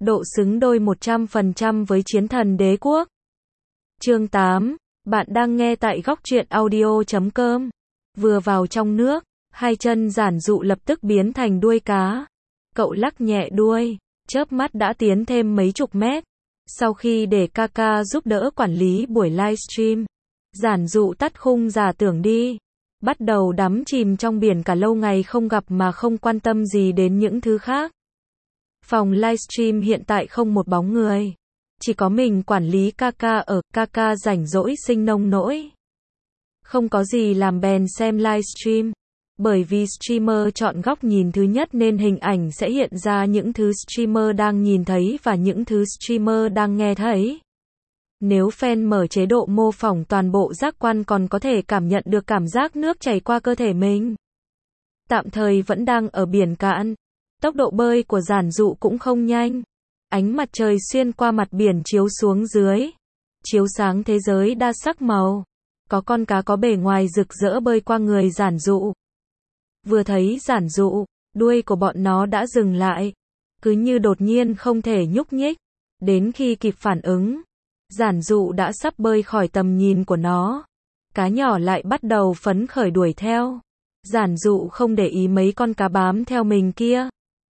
độ xứng đôi 100% với chiến thần đế quốc. Chương 8, bạn đang nghe tại góc truyện audio.com. Vừa vào trong nước, hai chân Giản Dụ lập tức biến thành đuôi cá. Cậu lắc nhẹ đuôi, chớp mắt đã tiến thêm mấy chục mét. Sau khi để Kaka giúp đỡ quản lý buổi livestream, Giản Dụ tắt khung giả tưởng đi, bắt đầu đắm chìm trong biển cả lâu ngày không gặp mà không quan tâm gì đến những thứ khác. Phòng livestream hiện tại không một bóng người, chỉ có mình quản lý Kaka ở. Kaka rảnh rỗi sinh nông nỗi, không có gì làm bèn xem livestream. Bởi vì streamer chọn góc nhìn thứ nhất nên hình ảnh sẽ hiện ra những thứ streamer đang nhìn thấy và những thứ streamer đang nghe thấy. Nếu fan mở chế độ mô phỏng toàn bộ giác quan còn có thể cảm nhận được cảm giác nước chảy qua cơ thể mình. Tạm thời vẫn đang ở biển cạn. Tốc độ bơi của Giản Dụ cũng không nhanh. Ánh mặt trời xuyên qua mặt biển chiếu xuống dưới, chiếu sáng thế giới đa sắc màu. Có con cá có bề ngoài rực rỡ bơi qua người Giản Dụ. Vừa thấy Giản Dụ, đuôi của bọn nó đã dừng lại, cứ như đột nhiên không thể nhúc nhích. Đến khi kịp phản ứng, Giản Dụ đã sắp bơi khỏi tầm nhìn của nó. Cá nhỏ lại bắt đầu phấn khởi đuổi theo. Giản Dụ không để ý mấy con cá bám theo mình kia.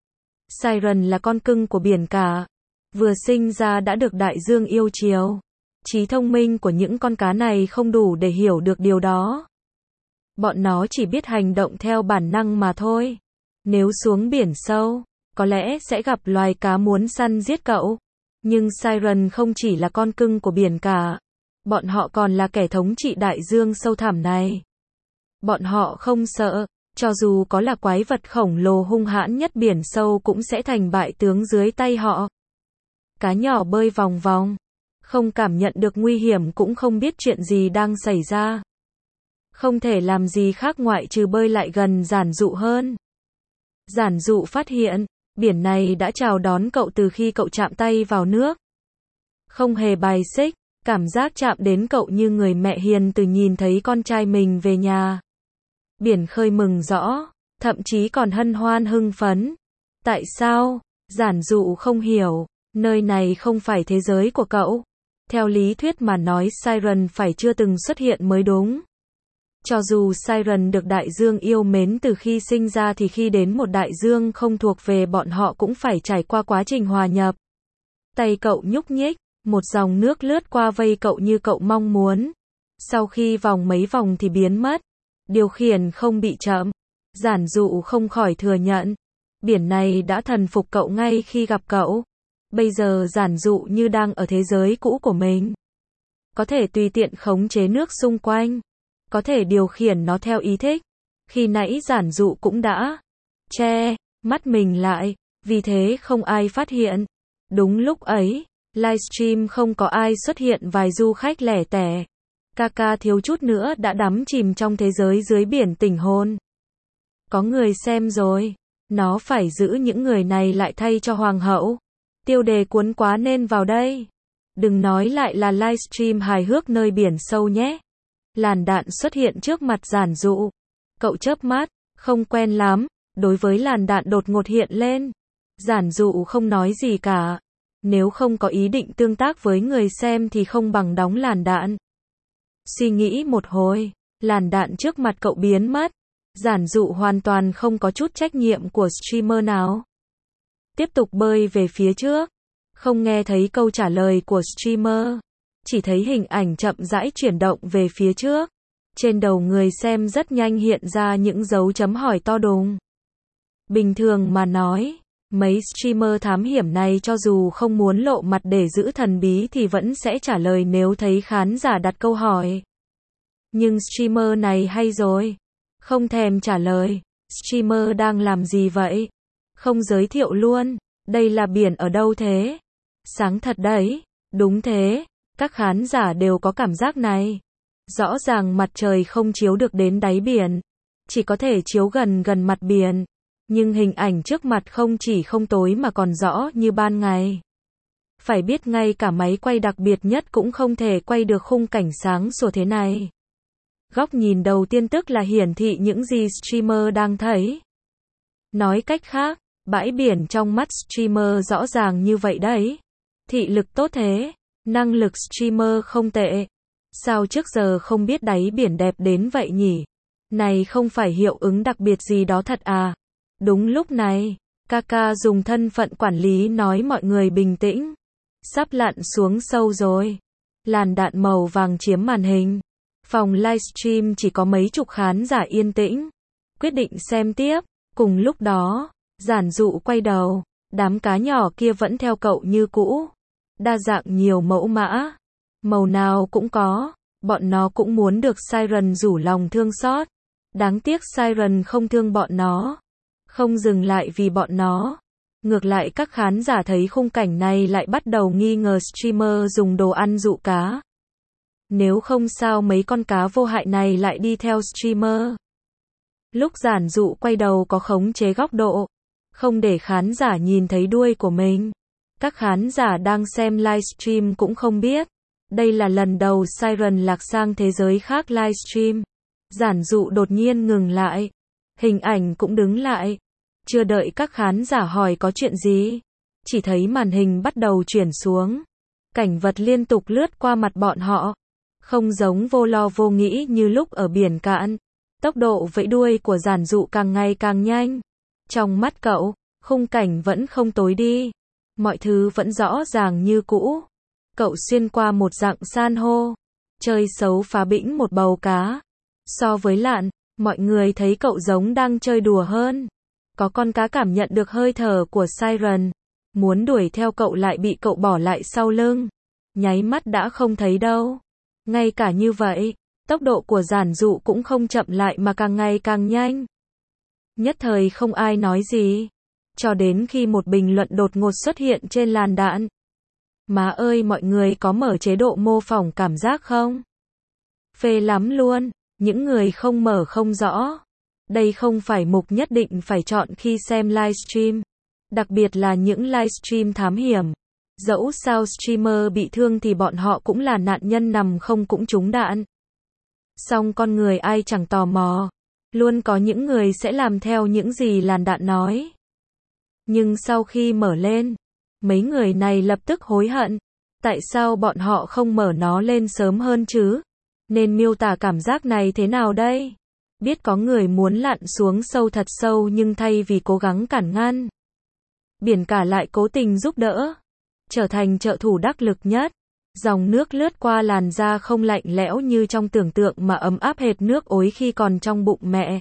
Siren là con cưng của biển cả. Vừa sinh ra đã được đại dương yêu chiều. Trí thông minh của những con cá này không đủ để hiểu được điều đó. Bọn nó chỉ biết hành động theo bản năng mà thôi. Nếu xuống biển sâu, có lẽ sẽ gặp loài cá muốn săn giết cậu. Nhưng Siren không chỉ là con cưng của biển cả. Bọn họ còn là kẻ thống trị đại dương sâu thẳm này. Bọn họ không sợ, cho dù có là quái vật khổng lồ hung hãn nhất biển sâu cũng sẽ thành bại tướng dưới tay họ. Cá nhỏ bơi vòng vòng, không cảm nhận được nguy hiểm cũng không biết chuyện gì đang xảy ra. Không thể làm gì khác ngoại trừ bơi lại gần Giản Dụ hơn. Giản Dụ phát hiện, biển này đã chào đón cậu từ khi cậu chạm tay vào nước. Không hề bài xích, cảm giác chạm đến cậu như người mẹ hiền từ nhìn thấy con trai mình về nhà. Biển khơi mừng rõ, thậm chí còn hân hoan hưng phấn. Tại sao? Giản Dụ không hiểu, nơi này không phải thế giới của cậu. Theo lý thuyết mà nói Siren phải chưa từng xuất hiện mới đúng. Cho dù Siren được đại dương yêu mến từ khi sinh ra thì khi đến một đại dương không thuộc về bọn họ cũng phải trải qua quá trình hòa nhập. Tay cậu nhúc nhích, một dòng nước lướt qua vây cậu như cậu mong muốn. Sau khi vòng mấy vòng thì biến mất. Điều khiển không bị chậm. Giản Dụ không khỏi thừa nhận. Biển này đã thần phục cậu ngay khi gặp cậu. Bây giờ Giản Dụ như đang ở thế giới cũ của mình. Có thể tùy tiện khống chế nước xung quanh. Có thể điều khiển nó theo ý thích. Khi nãy Giản Dụ cũng đã che mắt mình lại, vì thế không ai phát hiện. Đúng lúc ấy, livestream không có ai xuất hiện, vài du khách lẻ tẻ. Kaka thiếu chút nữa đã đắm chìm trong thế giới dưới biển tỉnh hồn. Có người xem rồi, nó phải giữ những người này lại thay cho hoàng hậu. Tiêu đề cuốn quá nên vào đây. Đừng nói lại là livestream hài hước nơi biển sâu nhé. Làn đạn xuất hiện trước mặt Giản Dụ. Cậu chớp mắt, không quen lắm, đối với làn đạn đột ngột hiện lên. Giản Dụ không nói gì cả. Nếu không có ý định tương tác với người xem thì không bằng đóng làn đạn. Suy nghĩ một hồi, làn đạn trước mặt cậu biến mất. Giản Dụ hoàn toàn không có chút trách nhiệm của streamer nào. Tiếp tục bơi về phía trước. Không nghe thấy câu trả lời của streamer. Chỉ thấy hình ảnh chậm rãi chuyển động về phía trước. Trên đầu người xem rất nhanh hiện ra những dấu chấm hỏi to đùng. Bình thường mà nói, mấy streamer thám hiểm này cho dù không muốn lộ mặt để giữ thần bí thì vẫn sẽ trả lời nếu thấy khán giả đặt câu hỏi. Nhưng streamer này hay rồi. Không thèm trả lời. Streamer đang làm gì vậy? Không giới thiệu luôn. Đây là biển ở đâu thế? Sáng thật đấy. Đúng thế. Các khán giả đều có cảm giác này. Rõ ràng mặt trời không chiếu được đến đáy biển. Chỉ có thể chiếu gần gần mặt biển. Nhưng hình ảnh trước mặt không chỉ không tối mà còn rõ như ban ngày. Phải biết ngay cả máy quay đặc biệt nhất cũng không thể quay được khung cảnh sáng sủa thế này. Góc nhìn đầu tiên tức là hiển thị những gì streamer đang thấy. Nói cách khác, Bãi biển trong mắt streamer rõ ràng như vậy đấy. Thị lực tốt thế, năng lực streamer không tệ. Sao trước giờ không biết đáy biển đẹp đến vậy nhỉ? Này không phải hiệu ứng đặc biệt gì đó thật à? Đúng lúc này, Kaka dùng thân phận quản lý nói mọi người bình tĩnh. Sắp lặn xuống sâu rồi. Làn đạn màu vàng chiếm màn hình. Phòng livestream chỉ có mấy chục khán giả yên tĩnh. Quyết định xem tiếp. Cùng lúc đó, Giản Dụ quay đầu. Đám cá nhỏ kia vẫn theo cậu như cũ. Đa dạng nhiều mẫu mã. Màu nào cũng có. Bọn nó cũng muốn được Siren rủ lòng thương xót. Đáng tiếc Siren không thương bọn nó. Không dừng lại vì bọn nó. Ngược lại các khán giả thấy khung cảnh này lại bắt đầu nghi ngờ streamer dùng đồ ăn dụ cá. Nếu không sao mấy con cá vô hại này lại đi theo streamer. Lúc Giản Dụ quay đầu có khống chế góc độ. Không để khán giả nhìn thấy đuôi của mình. Các khán giả đang xem livestream cũng không biết. Đây là lần đầu Siren lạc sang thế giới khác livestream. Giản Dụ đột nhiên ngừng lại. Hình ảnh cũng đứng lại. Chưa đợi các khán giả hỏi có chuyện gì. Chỉ thấy màn hình bắt đầu chuyển xuống. Cảnh vật liên tục lướt qua mặt bọn họ. Không giống vô lo vô nghĩ như lúc ở biển cạn. Tốc độ vẫy đuôi của Giản Dụ càng ngày càng nhanh. Trong mắt cậu, khung cảnh vẫn không tối đi. Mọi thứ vẫn rõ ràng như cũ. Cậu xuyên qua một rặng san hô. Chơi xấu phá bĩnh một bầu cá. So với lặn, mọi người thấy cậu giống đang chơi đùa hơn. Có con cá cảm nhận được hơi thở của Siren. Muốn đuổi theo cậu lại bị cậu bỏ lại sau lưng. Nháy mắt đã không thấy đâu. Ngay cả như vậy, tốc độ của Giản Dụ cũng không chậm lại mà càng ngày càng nhanh. Nhất thời không ai nói gì. Cho đến khi một bình luận đột ngột xuất hiện trên làn đạn. Má ơi mọi người có mở chế độ mô phỏng cảm giác không? Phê lắm luôn, những người không mở không rõ. Đây không phải mục nhất định phải chọn khi xem livestream. Đặc biệt là những livestream thám hiểm. Dẫu sao streamer bị thương thì bọn họ cũng là nạn nhân nằm không cũng trúng đạn. Song con người ai chẳng tò mò. Luôn có những người sẽ làm theo những gì làn đạn nói. Nhưng sau khi mở lên, mấy người này lập tức hối hận. Tại sao bọn họ không mở nó lên sớm hơn chứ? Nên miêu tả cảm giác này thế nào đây? Biết có người muốn lặn xuống sâu thật sâu nhưng thay vì cố gắng cản ngăn, biển cả lại cố tình giúp đỡ. Trở thành trợ thủ đắc lực nhất. Dòng nước lướt qua làn da không lạnh lẽo như trong tưởng tượng mà ấm áp hệt nước ối khi còn trong bụng mẹ.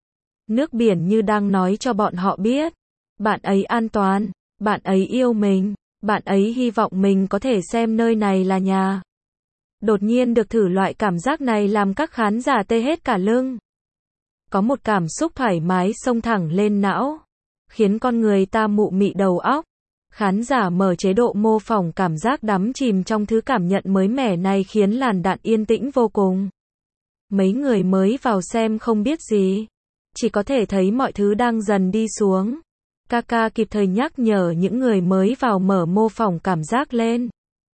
Nước biển như đang nói cho bọn họ biết. Bạn ấy an toàn. Bạn ấy yêu mình. Bạn ấy hy vọng mình có thể xem nơi này là nhà. Đột nhiên được thử loại cảm giác này làm các khán giả tê hết cả lưng. Có một cảm xúc thoải mái xông thẳng lên não. Khiến con người ta mụ mị đầu óc. Khán giả mở chế độ mô phỏng cảm giác đắm chìm trong thứ cảm nhận mới mẻ này khiến làn đạn yên tĩnh vô cùng. Mấy người mới vào xem không biết gì. Chỉ có thể thấy mọi thứ đang dần đi xuống. Kaka kịp thời nhắc nhở những người mới vào mở mô phỏng cảm giác lên.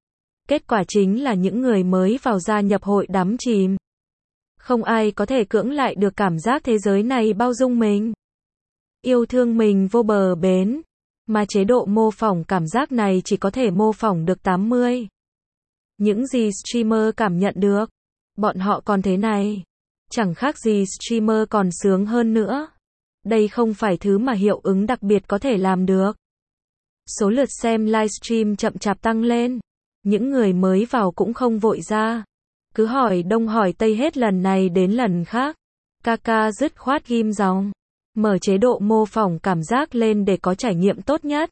Kết quả chính là những người mới vào gia nhập hội đắm chìm. Không ai có thể cưỡng lại được cảm giác thế giới này bao dung mình. Yêu thương mình vô bờ bến. Mà chế độ mô phỏng cảm giác này chỉ có thể mô phỏng được 80. Những gì streamer cảm nhận được. Bọn họ còn thế này. Chẳng khác gì streamer còn sướng hơn nữa. Đây không phải thứ mà hiệu ứng đặc biệt có thể làm được. Số lượt xem livestream chậm chạp tăng lên. Những người mới vào cũng không vội ra. Cứ hỏi đông hỏi tây hết lần này đến lần khác. Kaka dứt khoát ghim dòng. Mở chế độ mô phỏng cảm giác lên để có trải nghiệm tốt nhất.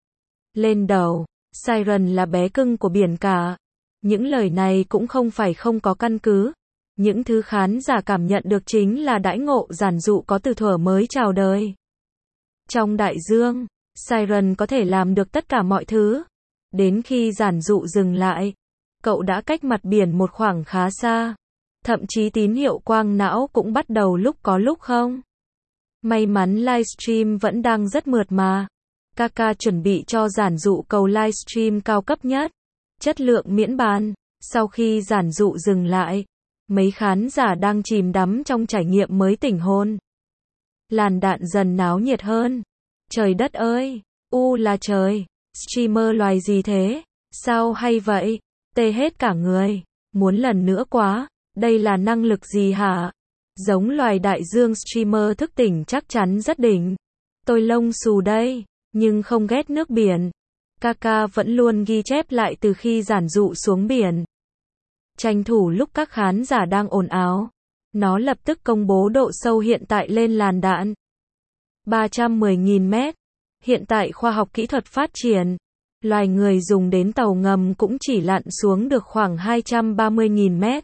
Lên đầu, Siren là bé cưng của biển cả. Những lời này cũng không phải không có căn cứ. Những thứ khán giả cảm nhận được chính là đãi ngộ Giản Dụ có từ thuở mới chào đời. Trong đại dương, Siren có thể làm được tất cả mọi thứ. Đến khi Giản Dụ dừng lại, cậu đã cách mặt biển một khoảng khá xa. Thậm chí tín hiệu quang não cũng bắt đầu lúc có lúc không. May mắn livestream vẫn đang rất mượt mà. Kaka chuẩn bị cho Giản Dụ cầu livestream cao cấp nhất. Chất lượng miễn bàn. Sau khi Giản Dụ dừng lại, mấy khán giả đang chìm đắm trong trải nghiệm mới tỉnh hồn. Làn đạn dần náo nhiệt hơn. Trời đất ơi, là trời, streamer loài gì thế? Sao hay vậy? Tê hết cả người, muốn lần nữa quá, đây là năng lực gì hả? Giống loài đại dương streamer thức tỉnh chắc chắn rất đỉnh. Tôi lông xù đây, nhưng không ghét nước biển. Kaka vẫn luôn ghi chép lại từ khi giản dụ xuống biển. Tranh thủ lúc các khán giả đang ồn ào, nó lập tức công bố độ sâu hiện tại lên làn đạn. 310.000 mét. Hiện tại khoa học kỹ thuật phát triển, loài người dùng đến tàu ngầm cũng chỉ lặn xuống được khoảng 230.000 mét.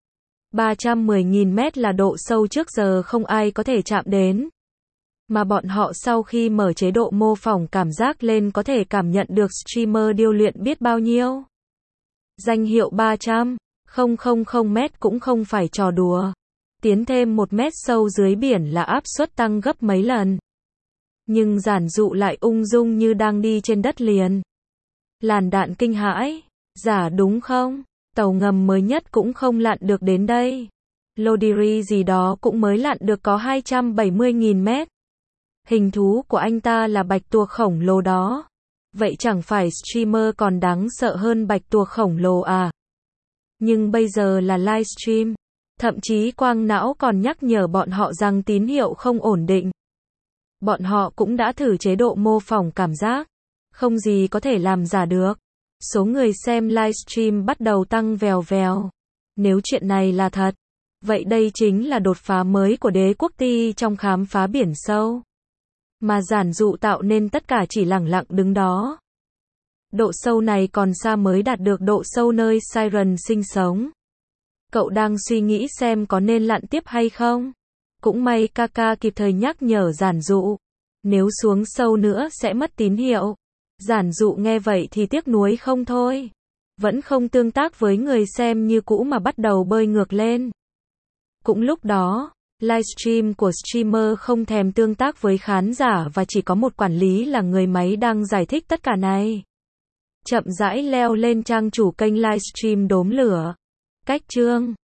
310.000 mét là độ sâu trước giờ không ai có thể chạm đến. Mà bọn họ sau khi mở chế độ mô phỏng cảm giác lên có thể cảm nhận được streamer điêu luyện biết bao nhiêu. Danh hiệu 300.000 mét cũng không phải trò đùa. Tiến thêm 1 mét sâu dưới biển là áp suất tăng gấp mấy lần. Nhưng giản dụ lại ung dung như đang đi trên đất liền. Làn đạn kinh hãi. Giả đúng không? Tàu ngầm mới nhất cũng không lặn được đến đây. Lodiri gì đó cũng mới lặn được có 270.000 mét. Hình thú của anh ta là bạch tuộc khổng lồ đó. Vậy chẳng phải streamer còn đáng sợ hơn bạch tuộc khổng lồ à? Nhưng bây giờ là livestream. Thậm chí quang não còn nhắc nhở bọn họ rằng tín hiệu không ổn định. Bọn họ cũng đã thử chế độ mô phỏng cảm giác. Không gì có thể làm giả được. Số người xem livestream bắt đầu tăng vèo vèo. Nếu chuyện này là thật, vậy đây chính là đột phá mới của Đế Quốc Ti trong khám phá biển sâu. Mà giản dụ tạo nên tất cả chỉ lẳng lặng đứng đó. Độ sâu này còn xa mới đạt được độ sâu nơi Siren sinh sống. Cậu đang suy nghĩ xem có nên lặn tiếp hay không? Cũng may Kaka kịp thời nhắc nhở giản dụ. Nếu xuống sâu nữa sẽ mất tín hiệu. Giản dụ nghe vậy thì tiếc nuối không thôi. Vẫn không tương tác với người xem như cũ mà bắt đầu bơi ngược lên. Cũng lúc đó, livestream của streamer không thèm tương tác với khán giả và chỉ có một quản lý là người máy đang giải thích tất cả này. Chậm rãi leo lên trang chủ kênh livestream đốm lửa. Cách chương